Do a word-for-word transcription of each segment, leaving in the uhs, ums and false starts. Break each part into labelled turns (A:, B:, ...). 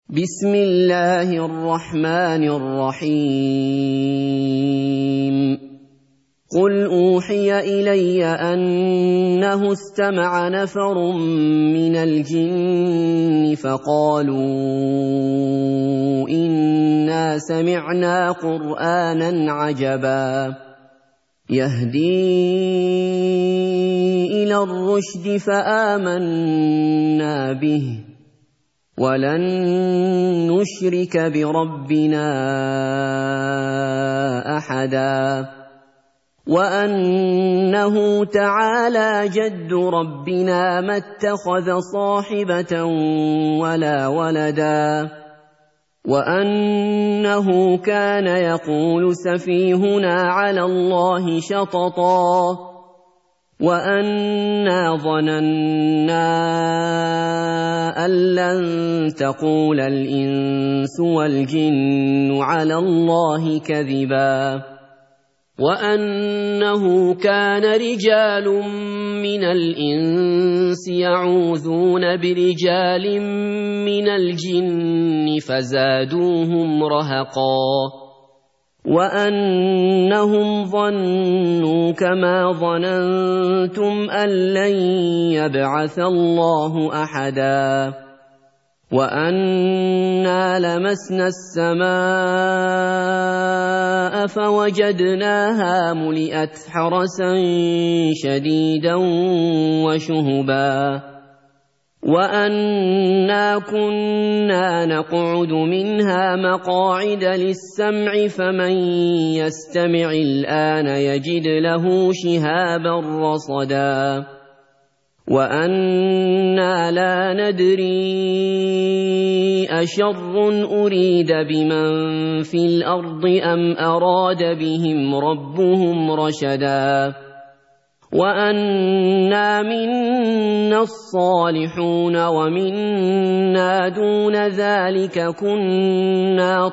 A: بسم الله الرحمن الرحيم قل أوحي إلي أنه استمع نفر من الجن فقالوا إنا سمعنا قرآنا عجبا يهدي إلى الرشد فآمنا به ولن نشرك بربنا أحدا وأنه تعالى جد ربنا ما اتخذ صاحبة ولا ولدا وأنه كان يقول سفيهنا على الله شططا وأنا ظننا أن لن تقول الإنس والجن على الله كذبا وأنه كان رجال من الإنس يعوذون برجال من الجن فزادوهم رهقا وأنهم ظنوا كما ظننتم أن لن يبعث الله أحدا وأنا لمسنا السماء فوجدناها ملئت حرسا شديدا وشهبا وأنا كنا نقعد منها مقاعد للسمع فمن يستمع الآن يجد له شهابا رصدا وأنا لا ندري أشر أريد بمن في الأرض أم أراد بهم ربهم رشدا وأنا منا الصالحون ومنا دون ذلك كنا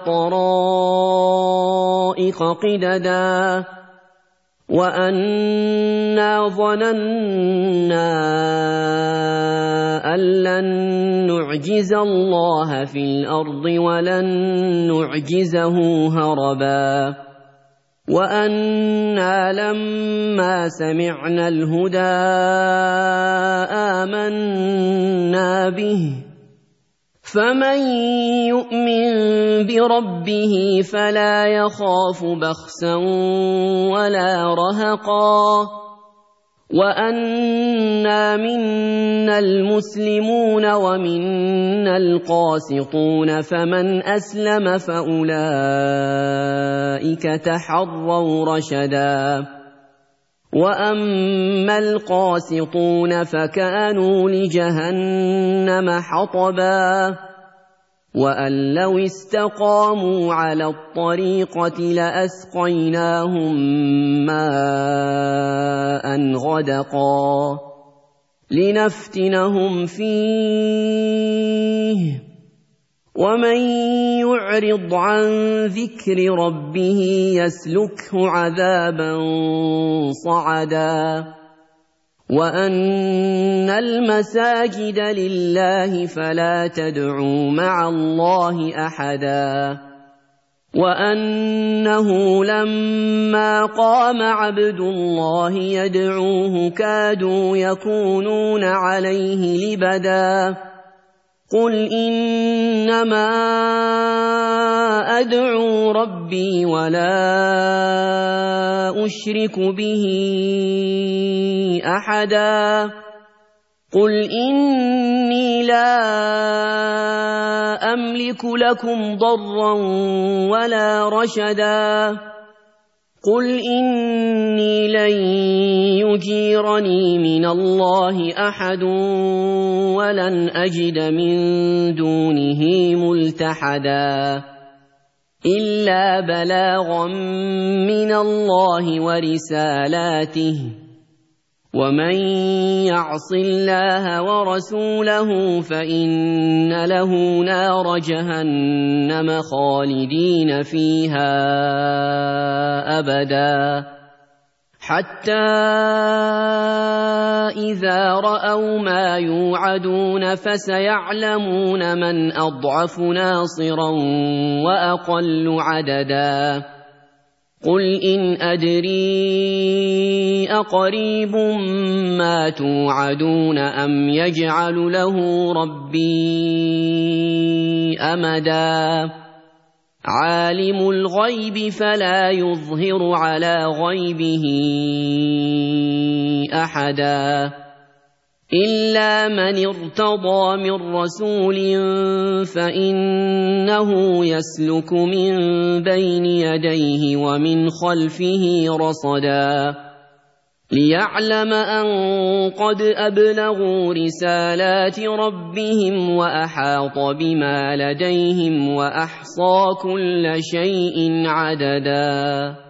A: طرائق قددا وأنا ظننا أن لن نعجز الله في الأرض ولن نعجزه هربا وأنا لما سمعنا الهدى آمنا به فمن يؤمن بربه فلا يخاف بخسا ولا رهقا وأنا منا المسلمون ومنا القاسطون فمن أسلم فأولئك تحروا رشدا وأما القاسطون فكانوا لجهنم حطبا وأن لو استقاموا على الطريقة لأسقيناهم ماء غدقا لنفتنهم فيه ومن يعرض عن ذكر ربه يسلكه عذابا صعدا وأن المساجد لله فلا تدعوا مع الله أحدا وأنه لما قام عبد الله يدعوه كادوا يكونون عليه لبدا قل إنما أدعو ربي ولا أشرك به أحدا قل إني لا أملك لكم ضرا ولا رشدا قل إني لن يجيرني من الله أحد ولن أجد من دونه ملتحدا إلا بلاغا من الله ورسالاته ومن يعص الله ورسوله فإن له نار جهنم خالدين فيها أبدا حتى إذا رأوا ما يوعدون فسيعلمون من أضعف ناصرا وأقل عددا قل إن أدري أقريب ما توعدون أم يجعل له ربي أمدا عالم الغيب فلا يظهر على غيبه أحدا إلا من ارتضى من رسول فإنه يسلك من بين يديه ومن خلفه رصدا ليعلم أن قد أبلغوا رسالات ربهم وأحاط بما لديهم وأحصى كل شيء عددا.